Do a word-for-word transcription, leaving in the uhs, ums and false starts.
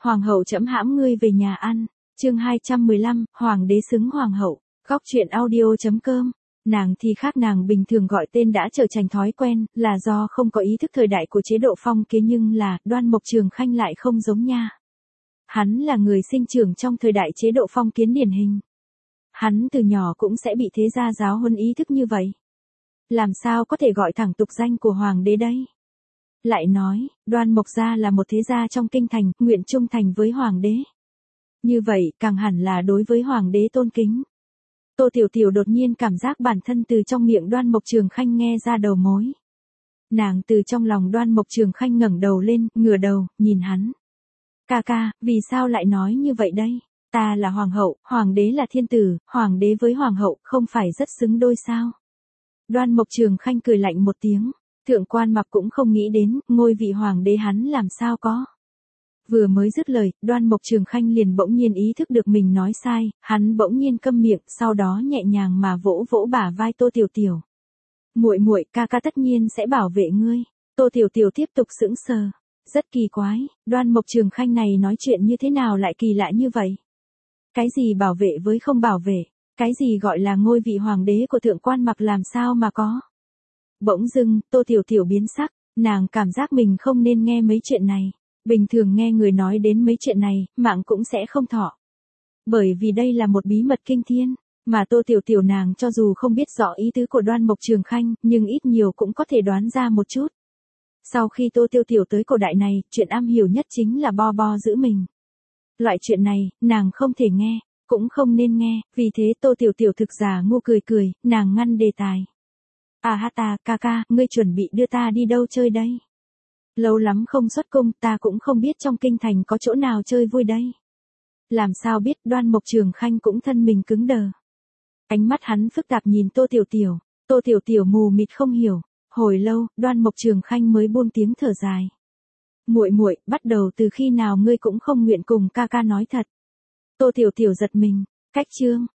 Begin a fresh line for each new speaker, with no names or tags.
Hoàng hậu trẫm hãm ngươi về nhà ăn. Chương hai trăm mười lăm, Hoàng đế xứng hoàng hậu. Góc truyện audio.com. Nàng thì khác, nàng bình thường gọi tên đã trở thành thói quen, là do không có ý thức thời đại của chế độ phong kiến, nhưng là Đoan Mộc Trường Khanh lại không giống nha. Hắn là người sinh trưởng trong thời đại chế độ phong kiến điển hình. Hắn từ nhỏ cũng sẽ bị thế gia giáo huấn ý thức như vậy. Làm sao có thể gọi thẳng tục danh của hoàng đế đây? Lại nói, Đoan Mộc gia là một thế gia trong kinh thành, nguyện trung thành với hoàng đế. Như vậy, càng hẳn là đối với hoàng đế tôn kính. Tô Tiểu Tiểu đột nhiên cảm giác bản thân từ trong miệng Đoan Mộc Trường Khanh nghe ra đầu mối. Nàng từ trong lòng Đoan Mộc Trường Khanh ngẩng đầu lên, ngửa đầu, nhìn hắn. Ca ca, vì sao lại nói như vậy đây? Ta là hoàng hậu, hoàng đế là thiên tử, hoàng đế với hoàng hậu không phải rất xứng đôi sao? Đoan Mộc Trường Khanh cười lạnh một tiếng. Thượng quan Mặc cũng không nghĩ đến, ngôi vị hoàng đế hắn làm sao có. Vừa mới dứt lời, Đoan Mộc Trường Khanh liền bỗng nhiên ý thức được mình nói sai, hắn bỗng nhiên câm miệng, sau đó nhẹ nhàng mà vỗ vỗ bả vai Tô Tiểu Tiểu. Muội muội, ca ca tất nhiên sẽ bảo vệ ngươi. Tô Tiểu Tiểu tiếp tục sững sờ. Rất kỳ quái, Đoan Mộc Trường Khanh này nói chuyện như thế nào lại kỳ lạ như vậy? Cái gì bảo vệ với không bảo vệ? Cái gì gọi là ngôi vị hoàng đế của Thượng quan Mặc làm sao mà có? Bỗng dưng, Tô Tiểu Tiểu biến sắc, nàng cảm giác mình không nên nghe mấy chuyện này. Bình thường nghe người nói đến mấy chuyện này, mạng cũng sẽ không thọ. Bởi vì đây là một bí mật kinh thiên, mà Tô Tiểu Tiểu nàng cho dù không biết rõ ý tứ của Đoan Mộc Trường Khanh, nhưng ít nhiều cũng có thể đoán ra một chút. Sau khi Tô Tiểu Tiểu tới cổ đại này, chuyện am hiểu nhất chính là bo bo giữ mình. Loại chuyện này, nàng không thể nghe, cũng không nên nghe, vì thế Tô Tiểu Tiểu thực giả ngu cười cười, nàng ngăn đề tài. À ha ta, ca ca, ngươi chuẩn bị đưa ta đi đâu chơi đây? Lâu lắm không xuất cung, ta cũng không biết trong kinh thành có chỗ nào chơi vui đây. Làm sao biết? Đoan Mộc Trường Khanh cũng thân mình cứng đờ. Ánh mắt hắn phức tạp nhìn Tô Tiểu Tiểu, Tô Tiểu Tiểu mù mịt không hiểu. Hồi lâu, Đoan Mộc Trường Khanh mới buông tiếng thở dài. Muội muội, bắt đầu từ khi nào ngươi cũng không nguyện cùng ca ca nói thật? Tô Tiểu Tiểu giật mình, cách chương,